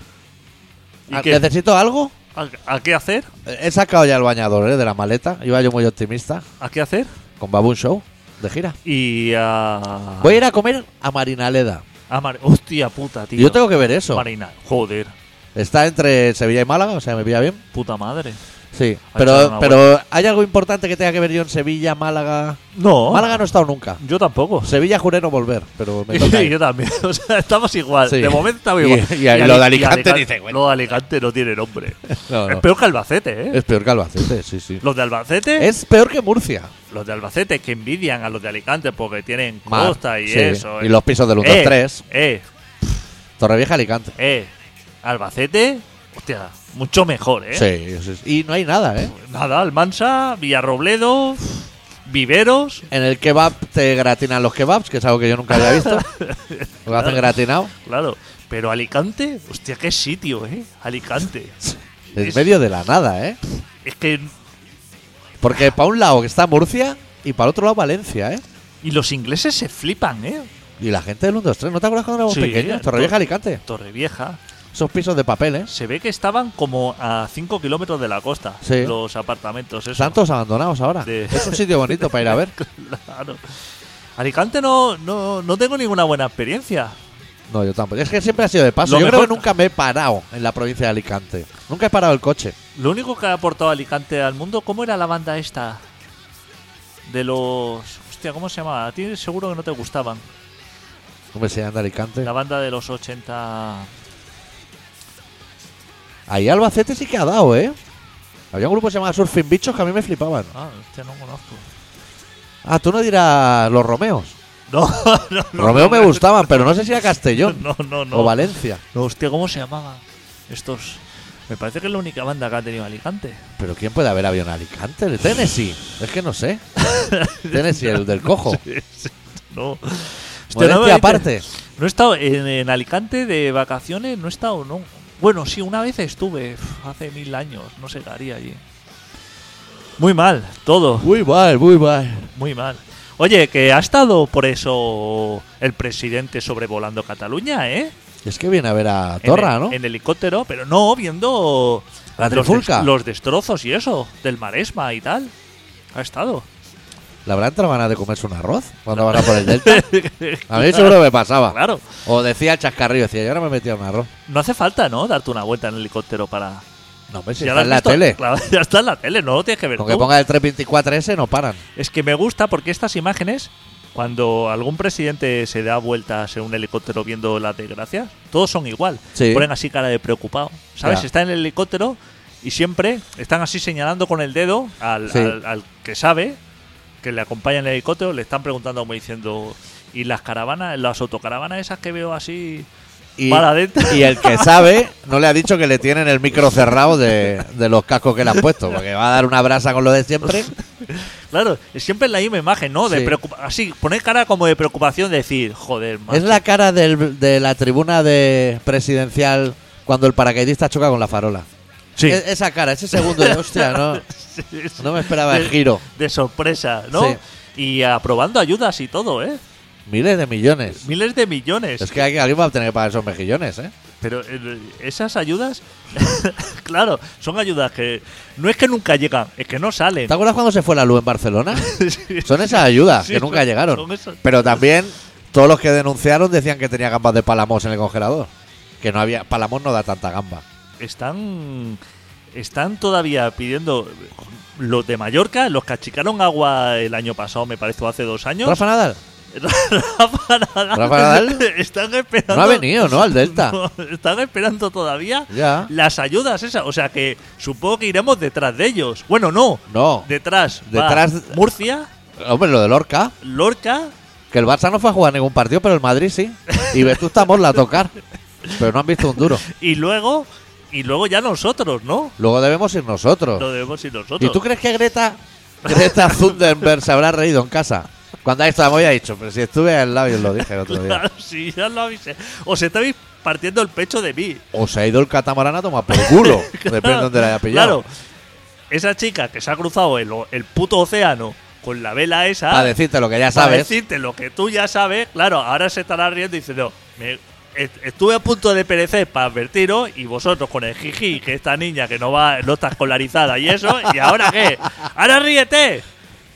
¿Y Ah, qué? ¿Necesito algo? ¿A, a qué hacer? He sacado ya el bañador ¿eh? de la maleta. Iba yo muy optimista. ¿A qué hacer? Con Baboon Show de gira. Y a... Voy a ir a comer a Marinaleda. a Mar- Hostia puta, tío. Y yo tengo que ver eso. Marina. Joder, Está entre Sevilla y Málaga, o sea, me pilla bien. puta madre. Sí, Ha echado pero, una pero ¿hay algo importante que tenga que ver yo en Sevilla, Málaga? No. Málaga no he estado nunca. Yo tampoco. Sevilla juré no volver, pero me toca Y ir. yo también. O sea, estamos igual. Sí. De momento estamos Y- igual. y- y lo Ali- de Alicante dice, bueno. Lo de Alicante no tiene nombre. No, no. Es peor que Albacete, ¿eh? Es peor que Albacete, sí, sí. Los de Albacete, Es peor que Murcia. los de Albacete que envidian a los de Alicante porque tienen Mar, costa y sí. eso. Y eh. los pisos del uno eh, dos tres. Eh, Torrevieja, Alicante. eh. Albacete, hostia, mucho mejor, ¿eh? Sí, sí, sí. Y no hay nada, ¿eh? Nada, Almansa, Villarrobledo, Viveros. En el kebab te gratinan los kebabs, que es algo que yo nunca había visto. Lo hacen gratinado. Claro. Pero Alicante, hostia, qué sitio, ¿eh? Alicante. En Es- medio de la nada, ¿eh? Es que. Porque para un lado está Murcia y para otro lado Valencia, ¿eh? Y los ingleses se flipan, ¿eh? Y la gente del uno dos tres, ¿no te acuerdas cuando éramos Sí, pequeños? Torrevieja, Tor- Alicante. Torrevieja. Esos pisos de papel, ¿eh? Se ve que estaban como a cinco kilómetros de la costa. Sí. Los apartamentos, eso. Están todos abandonados ahora. De- Es un sitio bonito para ir a ver. Claro. Alicante no, no, no tengo ninguna buena experiencia. No, yo tampoco. Es que siempre ha sido de paso. Lo Yo creo mejor- que nunca me he parado en la provincia de Alicante. Nunca he parado el coche. Lo único que ha aportado Alicante al mundo, ¿cómo era la banda esta? De los... Hostia, ¿cómo se llamaba? A ti seguro que no te gustaban. ¿Cómo se llama de Alicante? La banda de los ochenta... Ahí Albacete sí que ha dado, ¿eh? Había un grupo que se llamaba Surfing Bichos que a mí me flipaban. Ah, hostia, no conozco. Ah, tú no dirás los Romeos. No, no, no. Romeo me gustaban, pero no sé si era Castellón No, no, no. o Valencia. No, hostia, ¿cómo se llamaban estos? Me parece que es la única banda que ha tenido Alicante. Pero ¿quién puede haber habido en Alicante? ¿El Tennessee? Es que no sé. Tennessee, el del cojo. No. Hostia, no, Modestia me- aparte. No he estado en, en Alicante de vacaciones, no he estado, no. Bueno, sí, una vez estuve, uf, hace mil años, no sé qué haría allí. Muy mal, todo, Muy mal, muy mal. muy mal. Oye, que ha estado por eso el presidente sobrevolando Cataluña, ¿eh? Es que viene a ver a En Torra, el- ¿no? En helicóptero, pero no, viendo La los, trifulca. des- los destrozos y eso, del Maresma y tal. Ha estado. ¿Le habrá entrado ganas de comerse un arroz cuando van a por el Delta? A mí seguro me pasaba. Claro. O decía el chascarrillo, decía, yo ahora me metí a un arroz. No hace falta, ¿no? Darte una vuelta en helicóptero para... No, hombre, si Ya está lo has en la visto. tele. Claro, ya está en la tele, no lo tienes que ver Con que tú. ponga el trescientos veinticuatro ese no paran. Es que me gusta porque estas imágenes, cuando algún presidente se da vueltas en un helicóptero viendo las desgracias, todos son igual. Sí. Ponen así cara de preocupado. ¿Sabes? Ya. Está en el helicóptero y siempre están así señalando con el dedo al, Sí. al- al que sabe, que le acompaña en el helicóptero, le están preguntando como diciendo, ¿y las caravanas, las autocaravanas esas que veo así Y, para adentro? y el que sabe no le ha dicho que le tienen el micro cerrado de, de los cascos que le han puesto, porque va a dar una brasa con lo de siempre. Claro, es siempre la misma imagen, ¿no? De Sí. preocupa- así, poner cara como de preocupación, de decir, joder, macho. Es la cara del- de la tribuna de presidencial cuando el paracaidista choca con la farola. Sí. E- esa cara, ese segundo de hostia, no, Sí, sí. no me esperaba el de, giro. de sorpresa, ¿no? Sí. Y aprobando ayudas y todo, ¿eh? Miles de millones. Miles de millones. Es que hay- alguien va a tener que pagar esos mejillones, ¿eh? Pero eh, esas ayudas, claro, son ayudas que no es que nunca llegan, es que no salen. ¿Te acuerdas cuando se fue la luz en Barcelona? Sí. Son esas ayudas Sí, que nunca son- llegaron. son esas. Pero también todos los que denunciaron decían que tenía gambas de Palamos en el congelador. Que no había. Palamos no da tanta gamba. Están, están todavía pidiendo los de Mallorca, los que achicaron agua el año pasado, me parece, o hace dos años. Rafa Nadal Rafa Nadal. Rafa Nadal Están esperando. no ha venido, ¿no? Al Delta. No, están esperando todavía Ya. las ayudas esas. O sea que supongo que iremos detrás de ellos. Bueno, no. No. Detrás. va Detrás- Murcia, Hombre, lo de Lorca. Lorca. Que el Barça no fue a jugar ningún partido, pero el Madrid sí. Y Vetusta Morla a tocar. Pero no han visto un duro. Y luego. Y luego ya nosotros, ¿no? Luego debemos ir nosotros. Lo debemos ir nosotros. ¿Y tú crees que Greta Greta Thunberg se habrá reído en casa? Cuando ha estado, me había dicho, pero si estuve al lado y os lo dije el otro día. Claro, sí, ya lo avisé. Os estáis partiendo el pecho de mí. O se ha ido el catamarán a tomar por culo. Depende de dónde la haya pillado. Claro. Esa chica que se ha cruzado el, el puto océano con la vela esa. Para decirte lo que ya para sabes. decirte lo que tú ya sabes. Claro, ahora se estará riendo y diciendo, me, est- estuve a punto de perecer para advertiros y vosotros con el jiji, que esta niña que no va, no está escolarizada y eso, ¿y ahora qué? ¡Ahora ríete!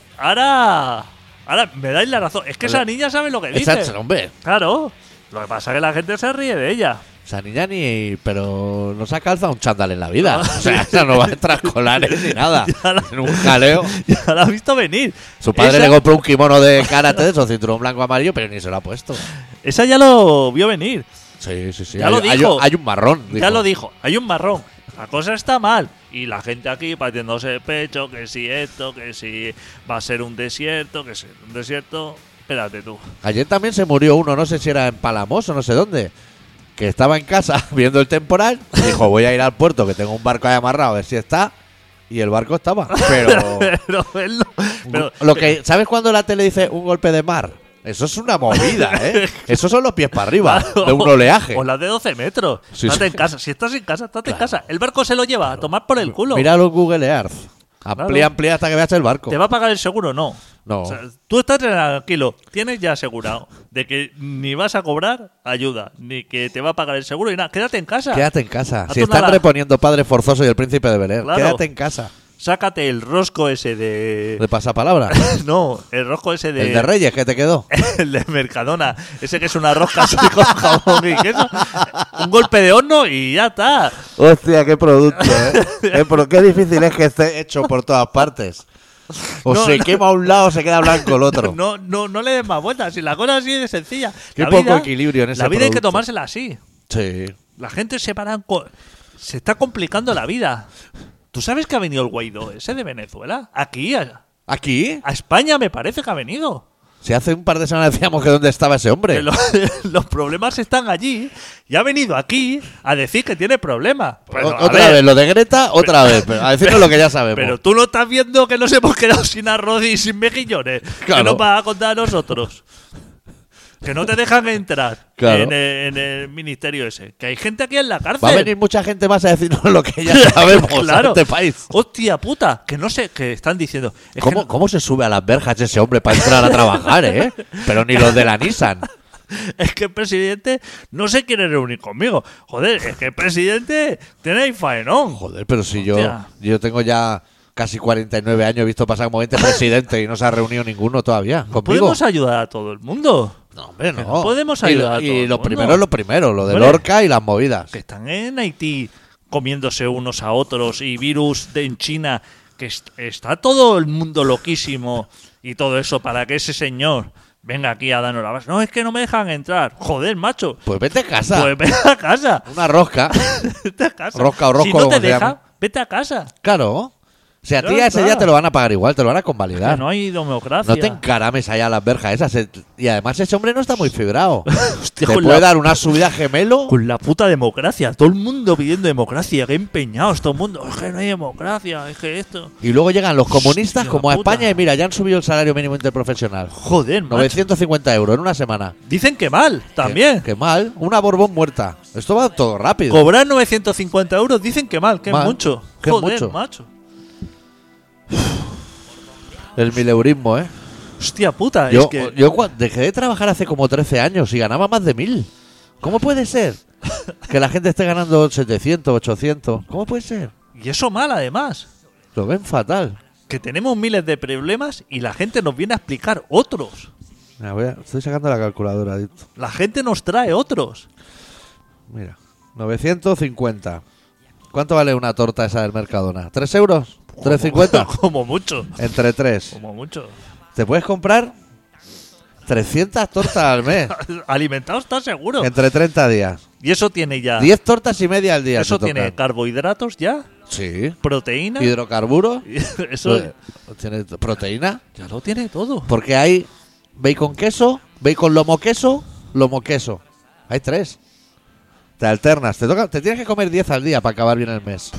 Ahora. Ahora me dais la razón. Es que esa niña sabe lo que dice. Esa, hombre, Claro. Lo que pasa es que la gente se ríe de ella. esa niña ni. Pero no se ha calzado un chándal en la vida. O sea, esa no va a extracolares ni nada. Ya la- En un jaleo. Ya la ha visto venir. Su padre Esa- le compró un kimono de karate de esos cinturón blanco amarillo, pero ni se lo ha puesto. Esa ya lo vio venir. Sí, sí, sí. Ya hay, lo hay- dijo. hay un marrón. Ya dijo. lo dijo. Hay un marrón. La cosa está mal. Y la gente aquí partiéndose el pecho, que si esto, que si va a ser un desierto, que si un desierto. Espérate tú. Ayer también se murió uno, no sé si era en Palamos o no sé dónde, que estaba en casa viendo el temporal y dijo, voy a ir al puerto que tengo un barco ahí amarrado a ver si está. Y el barco estaba. Pero, Pero él no. Pero, lo que, ¿sabes cuando la tele dice un golpe de mar? Eso es una movida, ¿eh? Esos son los pies para arriba, Claro. de un oleaje. O las de doce metros. Sí, estate sí. en casa. Si estás en casa, estate Claro. en casa. El barco se lo lleva a tomar por el culo. Míralo en Google Earth. Amplía, Claro. amplía hasta que veas el barco. ¿Te va a pagar el seguro? No. No. O sea, tú estás tranquilo. Tienes ya asegurado de que ni vas a cobrar ayuda, ni que te va a pagar el seguro y nada. Quédate en casa. Quédate en casa. Haz Si una están la- reponiendo Padre Forzoso y el Príncipe de Bel-Air, Claro. quédate en casa. Sácate el rosco ese de. De pasapalabra. No, el rosco ese de. El de Reyes, que te quedó. El de Mercadona. Ese que es una rosca así con jamón y queso. Un golpe de horno y ya está. Hostia, qué producto, ¿eh? Eh, pero qué difícil es que esté hecho por todas partes. O No, se no. quema un lado o se queda blanco el otro. No, no, no le des más vueltas. Si la cosa así de sencilla. Qué La poco vida- equilibrio en ese La vida hay que producto. tomársela así. Sí. La gente se para. co- Se está complicando la vida. ¿Tú sabes que ha venido el Guaidó ese de Venezuela? Aquí, a, ¿Aquí? a España me parece que ha venido. Si hace un par de semanas decíamos que dónde estaba ese hombre. Que lo- los problemas están allí y ha venido aquí a decir que tiene problemas. Bueno, O- a otra ver, vez, lo de Greta, otra vez. Pero a decirnos lo que ya sabemos. pero tú no estás viendo que nos hemos quedado sin arroz y sin mejillones. Claro. ¿Qué nos vas a contar a nosotros? Que no te dejan entrar Claro. en, el, en el ministerio ese. Que hay gente aquí en la cárcel. Va a venir mucha gente más a decirnos lo que ya sabemos Claro. en este país. Hostia puta, que no sé, que están diciendo. Es que ¿Cómo, no- ¿Cómo se sube a las verjas ese hombre para entrar a trabajar, eh? Pero ni los de la Nissan. Es que el presidente no se quiere reunir conmigo. Joder, es que el presidente tiene ahí faenón. Joder, pero si yo, Hostia. yo tengo ya casi cuarenta y nueve años, he visto pasar como veinte presidentes y no se ha reunido ninguno todavía conmigo. ¿Podemos ayudar a todo el mundo? No, hombre, no. no podemos Y lo- ayudar a Y, todo el lo mundo. primero es lo primero, lo de Hombre. Lorca y las movidas. Que están en Haití comiéndose unos a otros y virus de en China, que est- está todo el mundo loquísimo y todo eso para que ese señor venga aquí a darnos la base. No, es que no me dejan entrar. Joder, macho. Pues vete a casa. Pues vete a casa. Una rosca. Vete a casa. Rosca o Si rosco, no como te se deja, llame. vete a casa. Claro. Si a ti Ya ese está. día te lo van a pagar igual, te lo van a Que convalidar. no hay democracia. No te encarames allá a las verjas esas. eh. Y además ese hombre no está muy fibrado. Hostia, Te con puede la- dar una subida gemelo. Con la puta democracia. Todo el mundo pidiendo democracia. Que empeñados todo el mundo. Es que no hay democracia. Es que esto. Y luego llegan los comunistas Hostia como a puta. España y mira, ya han subido el salario mínimo interprofesional. Joder, macho. novecientos cincuenta euros en una semana. Dicen que mal, también. Qué, qué mal. Una Borbón muerta. Esto va todo rápido. Cobrar novecientos cincuenta euros dicen que mal, que Mal, es mucho. que es Joder, mucho. macho. El mileurismo, ¿eh? Hostia puta, Yo, es que. yo cua- dejé de trabajar hace como trece años y ganaba más de mil. ¿Cómo puede ser? Que la gente esté ganando setecientos, ochocientos. ¿Cómo puede ser? Y eso mal, además. Lo ven fatal. Que tenemos miles de problemas y la gente nos viene a explicar otros. Mira, voy a- estoy sacando la calculadora, adicto. La gente nos trae otros. Mira, novecientos cincuenta. ¿Cuánto vale una torta esa del Mercadona? ¿Tres euros? ¿tres cincuenta? Como mucho. Entre tres. Como mucho. Te puedes comprar trescientas tortas al mes. Alimentado está seguro. Entre treinta días. Y eso tiene ya. diez tortas y media al día. Eso te tiene tocan. carbohidratos ya. Sí. Proteína. Hidrocarburos. Eso Eh, Tiene proteína. ya lo tiene todo. Porque hay bacon queso, bacon lomo queso, lomo queso. Hay tres. Te alternas. Te, toca, te tienes que comer diez al día para acabar bien el mes.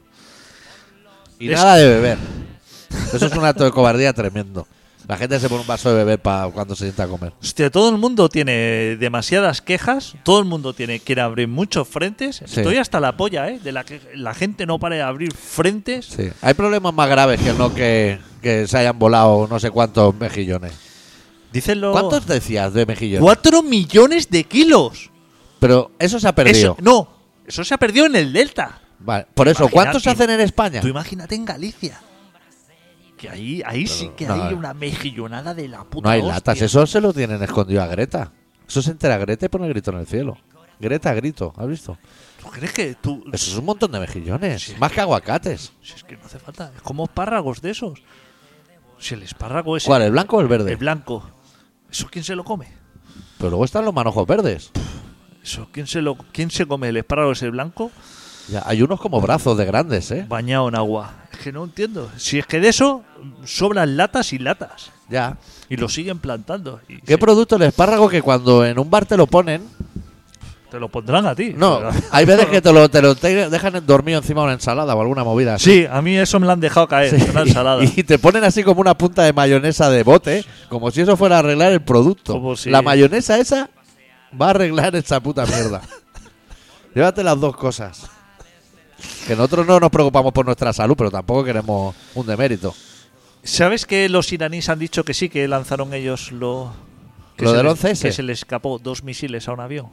Y Es- nada de beber. Eso es un acto de cobardía tremendo. La gente se pone un vaso de beber para cuando se sienta a comer. Hostia, todo el mundo tiene demasiadas quejas, todo el mundo tiene quiere abrir muchos frentes. Sí. Estoy hasta la polla, ¿eh? De la que la gente no pare de abrir frentes. Sí. Hay problemas más graves que no que, que se hayan volado no sé cuántos mejillones. Dicen los ¿Cuántos decías de mejillones? cuatro millones de kilos. Pero eso se ha perdido. Eso, no, eso se ha perdido en el Delta. Vale. Por eso, Imagínate. ¿cuántos se hacen en España? Tú imagínate en Galicia. Que ahí, ahí sí que no, hay no. una mejillonada de la puta No hay hostia. latas, eso se lo tienen escondido a Greta. Eso se entera Greta y pone el grito en el cielo. Greta, grito, ¿has visto? ¿Tú crees que tú...? Eso es un montón de mejillones, Sí. más que aguacates. Si es que no hace falta. Es como espárragos de esos. Si el espárrago es ¿Cuál, el blanco o el verde? el blanco. ¿Eso quién se lo come? Pero luego están los manojos verdes. ¿Eso quién se lo quién se come el espárrago ese blanco? Ya, hay unos como brazos de grandes, ¿eh? Bañado en agua. Es que no entiendo. Si es que de eso sobran latas y latas. Ya. Y lo siguen plantando. Y ¿Qué se- producto el espárrago que cuando en un bar te lo ponen? te lo pondrán a ti. No, Pero- hay veces que te lo, te lo te dejan dormido encima de una ensalada o alguna movida así. Sí, a mí eso me lo han dejado caer. Sí. Una ensalada. Y te ponen así como una punta de mayonesa de bote, como si eso fuera a arreglar el producto. Como si- La mayonesa esa va a arreglar esa puta mierda. Llévate las dos cosas. Que nosotros no nos preocupamos por nuestra salud, pero tampoco queremos un demérito. ¿Sabes que los iraníes han dicho que sí, que lanzaron ellos lo. Que ¿Lo se del les- once ese? Que se les escapó dos misiles a un avión.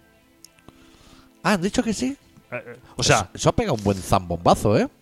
Ah, han dicho que sí. Eh, eh, O sea, Eso, eso ha pegado un buen zambombazo, ¿eh?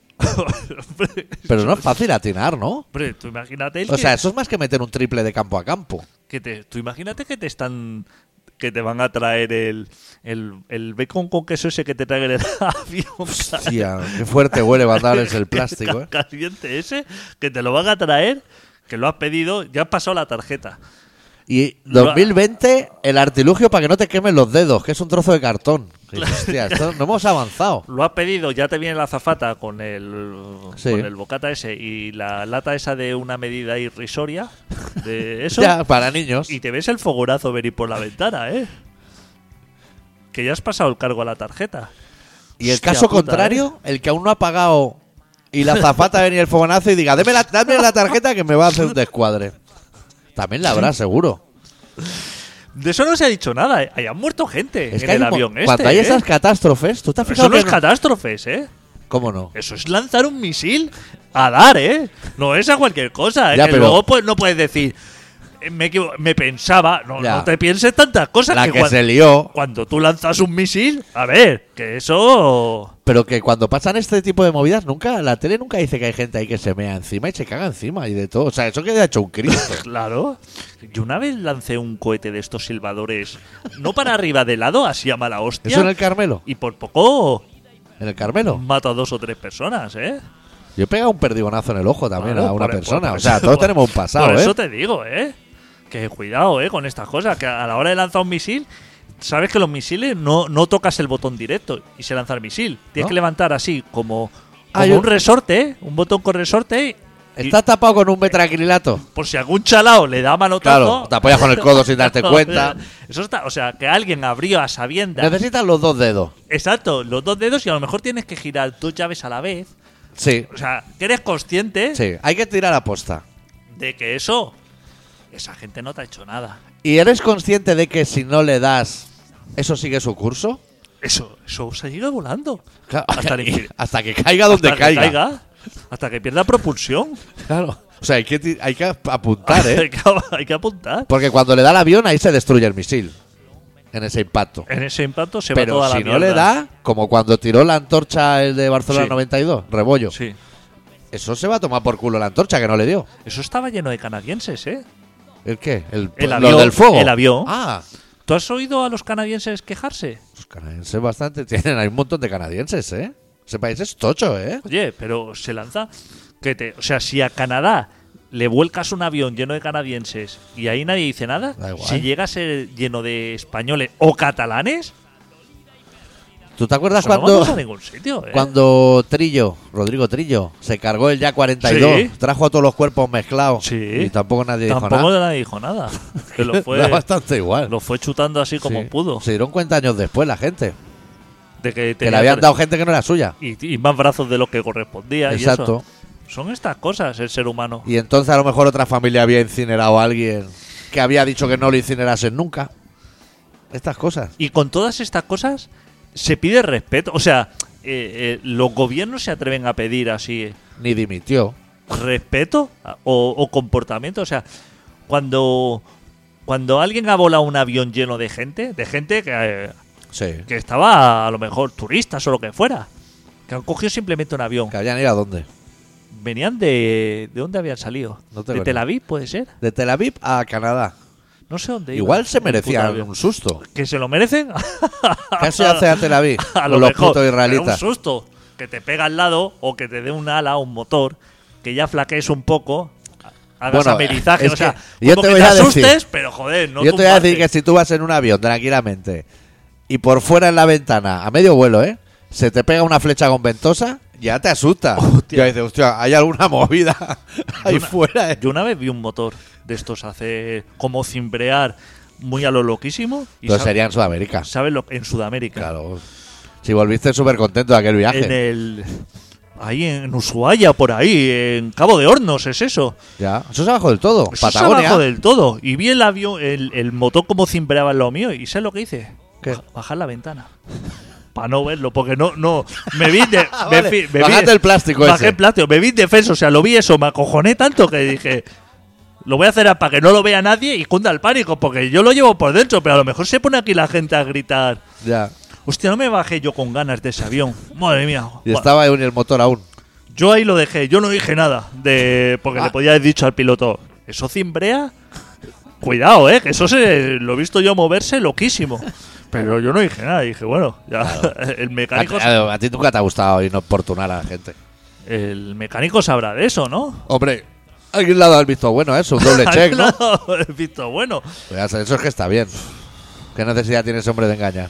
Pero no es fácil atinar, ¿no? hombre, tú imagínate el O que- sea, eso es más que meter un triple de campo a campo. que te, tú imagínate que te están que te van a traer el, el, el bacon con queso ese que te traen en el avión. Hostia, qué fuerte huele darles el plástico, ¿eh? Caliente ese, que te lo van a traer, que lo has pedido, ya has pasado la tarjeta. Y dos mil veinte, el artilugio para que no te quemen los dedos, que es un trozo de cartón. Y dices, hostia, esto no hemos avanzado. Lo has pedido, ya te viene la azafata con el, Sí. con el bocata ese y la lata esa de una medida irrisoria de eso. Ya, para niños. Y te ves el fogonazo venir por la ventana, ¿eh? Que ya has pasado el cargo a la tarjeta. Y el Hostia caso puta, contrario, el que aún no ha pagado y la zafata venía el fogonazo y diga, dame la, dame la tarjeta que me va a hacer un descuadre. También la habrá, seguro. De eso no se ha dicho nada. ¿eh? Hayan muerto gente Es en que hay el un mo- avión este. cuando hay ¿eh? esas catástrofes, ¿tú te has fijado Eso no que es catástrofes, ¿eh? ¿Cómo no? Eso es lanzar un misil a dar, ¿eh? No es a cualquier cosa. ¿eh? Ya, Que pero- luego pues, no puedes decir, eh, me, equivo- me pensaba. No, Ya. no te pienses tantas cosas. La que que cuan- se lió. Cuando tú lanzas un misil, a ver, que eso. Pero que cuando pasan este tipo de movidas, nunca la tele nunca dice que hay gente ahí que se mea encima y se caga encima y de todo. O sea, eso queda hecho un Cristo. Claro. Yo una vez lancé un cohete de estos silbadores, no para arriba de lado, así a mala hostia. ¿Eso en el Carmelo? Y por poco ¿En el Carmelo? mato a dos o tres personas, ¿eh? Yo he pegado un perdigonazo en el ojo también Claro, a una por- persona. por- o sea, por- todos tenemos un pasado, Por ¿eh? eso te digo, ¿eh? Que cuidado, ¿eh? Con estas cosas. Que a la hora de lanzar un misil, sabes que los misiles no, no tocas el botón directo y se lanza el misil. Tienes ¿No? que levantar así, como, Ah, como yo- un resorte, ¿eh? Un botón con resorte. Y Está tapado con un metracrilato. por si algún chalao le da manotazo. Claro, te apoyas con el codo sin darte cuenta. Eso está, o sea, que alguien abrió a sabiendas. Necesitas los dos dedos. Exacto, los dos dedos y a lo mejor tienes que girar dos llaves a la vez. Sí, O sea, que eres consciente sí. Hay que tirar a posta. de que eso, esa gente no te ha hecho nada. ¿Y eres consciente de que si no le das, eso sigue su curso? Eso, eso se sigue volando. Claro, Hasta, el infinito. hasta que caiga donde Hasta que caiga. caiga, hasta que pierda propulsión. Claro. O sea, hay que, ti- hay que apuntar, hay, ¿eh? que, hay que apuntar. Porque cuando le da el avión, ahí se destruye el misil. En ese impacto. En ese impacto se Pero va toda si la no le mierda. da, como cuando tiró la antorcha el de Barcelona Sí. noventa y dos, Rebollo. Sí. Eso se va a tomar por culo la antorcha que no le dio. Eso estaba lleno de canadienses, ¿eh? ¿El qué? El, El lo avión, del fuego. el avión. Ah, ¿Tú has oído a los canadienses quejarse? los canadienses bastante tienen. Hay un montón de canadienses, ¿eh? Ese país es tocho, ¿eh? Oye, pero se lanza. Que te, o sea, si a Canadá le vuelcas un avión lleno de canadienses y ahí nadie dice nada, Da igual. si llega a ser lleno de españoles o catalanes, ¿Tú te acuerdas eso no cuando, vamos a ningún sitio, ¿eh? cuando Trillo, Rodrigo Trillo, se cargó el Ya cuarenta y dos? Sí. Trajo a todos los cuerpos mezclados. Sí. Y tampoco nadie dijo Tampoco nada. nadie dijo nada. Que lo Da fue, bastante igual. lo fue chutando así como Sí. pudo. Se dieron cuenta años después la gente. De que, Que tenía le habían tre- dado gente que no era suya. y, y más brazos de los que correspondía. y Exacto. eso. Son estas cosas el ser humano. Y entonces a lo mejor otra familia había incinerado a alguien que había dicho que no lo incinerasen nunca. Estas cosas. Y con todas estas cosas se pide respeto. O sea, eh, eh, los gobiernos se atreven a pedir así eh, Ni dimitió. respeto o, o comportamiento. O sea, cuando, cuando alguien ha volado un avión lleno de gente, de gente que, eh, Sí. que estaba a lo mejor turistas o lo que fuera, que han cogido simplemente un avión. Que habían ido a dónde. Venían de... ¿De dónde habían salido? No te ¿De lo Tel creo. Aviv puede ser? De Tel Aviv a Canadá. No sé dónde iban. Igual se Un puto merecían avión. un susto. ¿Que se lo merecen? ¿Qué se hace a Tel Aviv A con lo los mejor, putos pero israelitas? un susto que te pega al lado o que te dé un ala o un motor, que ya flaquees un poco, hagas Bueno, amenizaje, es o sea, que yo como te que voy te a decir- asustes, pero joder, no Yo te voy a decir tumbarte. que si tú vas en un avión tranquilamente y por fuera en la ventana, a medio vuelo, ¿eh? Se te pega una flecha con ventosa, ya te asusta. Hostia. Ya dices, hostia, hay alguna movida ahí una- fuera, ¿eh? Yo una vez vi un motor de estos hace como cimbrear muy a lo loquísimo y Pero sab- sería en Sudamérica. ¿sabes lo en Sudamérica? Claro. Si volviste súper contento de aquel En viaje. el ahí en Ushuaia, por ahí, en Cabo de Hornos, es eso. Ya. Eso es abajo del todo. Eso es Patagonia. abajo del todo. Y vi el avión, el, el motor como cimbreaba en lo mío. ¿Y sabes lo que hice? ¿Qué? Baja- Bajar la ventana. Para no verlo, porque no, no. Me vi de. Ah, me vale. fi- me vi- Bajaste el plástico Bajé ese. el plástico, me vi indefenso. O sea, lo vi eso, me acojoné tanto que dije. Lo voy a hacer para que no lo vea nadie y cunda el pánico, porque yo lo llevo por dentro, pero a lo mejor se pone aquí la gente a gritar. Ya. Hostia, no me bajé yo con ganas de ese avión. Madre mía. Y Buah. estaba ahí el motor aún. Yo ahí lo dejé, yo no dije nada de porque Ah. le podía haber dicho al piloto, ¿eso cimbrea? Cuidado, eh, que eso se lo he visto yo moverse loquísimo. Pero yo no dije nada, dije, bueno, ya el A, mecánico a- a ti nunca te ha gustado inoportunar a la gente. el mecánico sabrá de eso, ¿no? Hombre, alguien le ha dado el visto bueno a eso, un doble check, ¿no? He visto, bueno. Pues ya sabes, eso es que está bien. ¿Qué necesidad tiene ese hombre de engañar?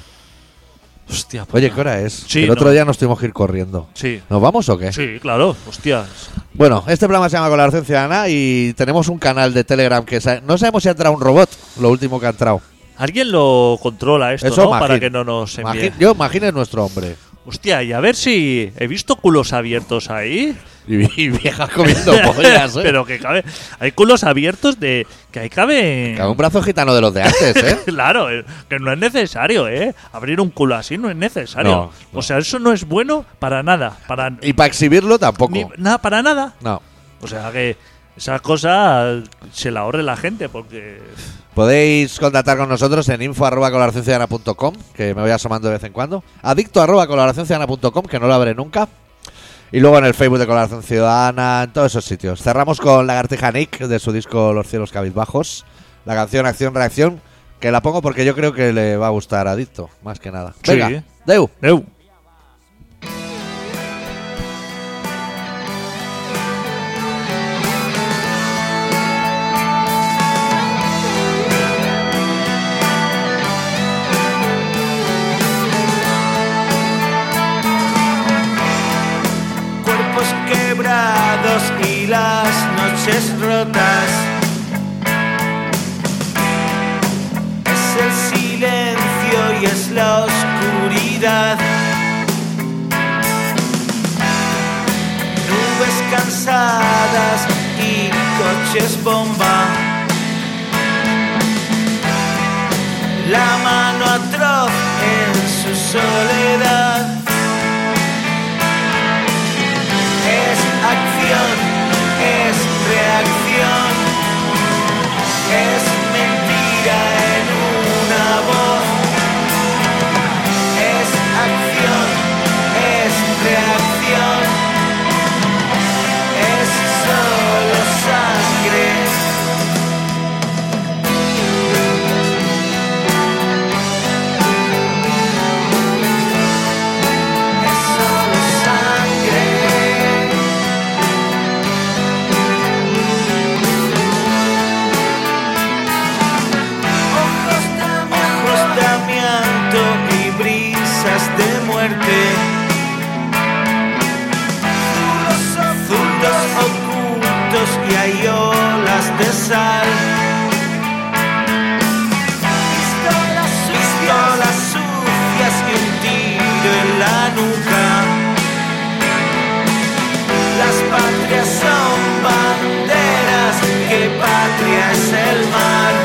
Hostia, pues Oye, no. ¿qué hora es? Sí, el otro no. día nos tuvimos que ir corriendo. Sí. ¿Nos vamos o qué? Sí, claro, hostias. Bueno, este programa se llama Colaboración Ciudadana y tenemos un canal de Telegram que sa- no sabemos si ha entrado un robot, lo último que ha entrado. Alguien lo controla esto, Eso, ¿no? Para Magín. que no nos envíe. Imagi- yo imagino es nuestro hombre. Hostia, y a ver si he visto culos abiertos ahí. Y, y viejas comiendo pollas, ¿eh? Pero que cabe. Hay culos abiertos de. Que ahí cabe. Cabe un brazo gitano de los de antes, ¿eh? Claro, eh, que no es necesario, ¿eh? Abrir un culo así no es necesario. No, no. O sea, eso no es bueno para nada. Para, Y para exhibirlo tampoco. ni- nada, para nada. No. O sea, que esas cosas se la ahorre la gente porque. Podéis contactar con nosotros en info arroba colaboración ciudadana punto com, que me voy asomando de vez en cuando. Adicto arroba colaboración ciudadana punto com, que no lo abre nunca. Y luego en el Facebook de Colaboración Ciudadana, en todos esos sitios. Cerramos con Lagartija Nick, de su disco Los cielos cabizbajos. La canción Acción Reacción, que la pongo porque yo creo que le va a gustar a Adicto, más que nada. Sí. Venga, Deu. Eu. Cuerpo quebrados y las noches rotas. Es el silencio y es la oscuridad. Nubes cansadas y coches bomba. La mano atroz en su soledad. Es acción, es reacción, es mentira en una voz. Es acción, es reacción, es solo sangre. De muerte, zurdos ocultos y hay olas de sal, pistolas pistolas sucias y un tiro en la nuca. Las patrias son banderas, que patria es el mar.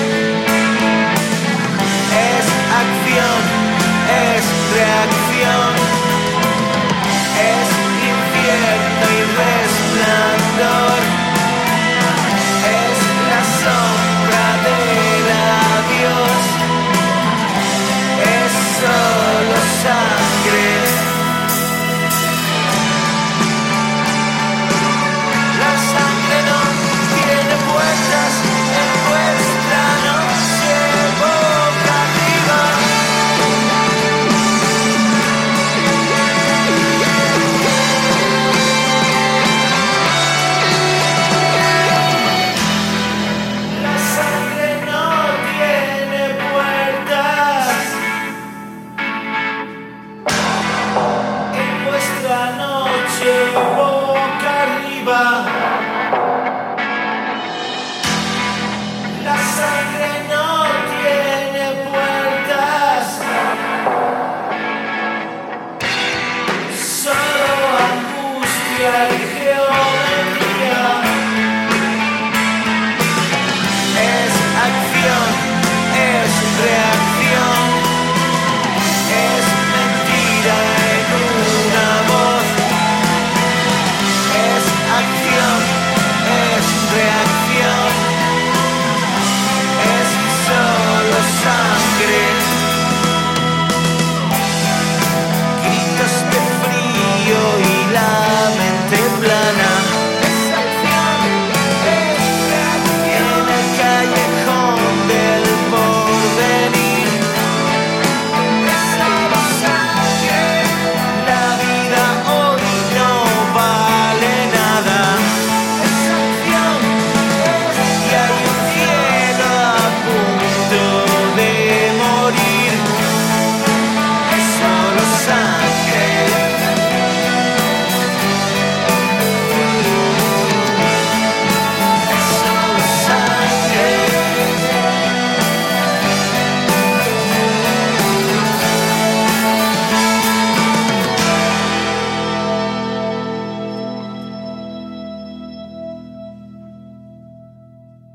Es acción, es reacción, es infierno y resplandor, es la sombra del adiós, es solo sangre. La sangre no tiene puertas en vuestra noche boca arriba. Boca arriba, la sangre no tiene puertas, solo angustia y geometría.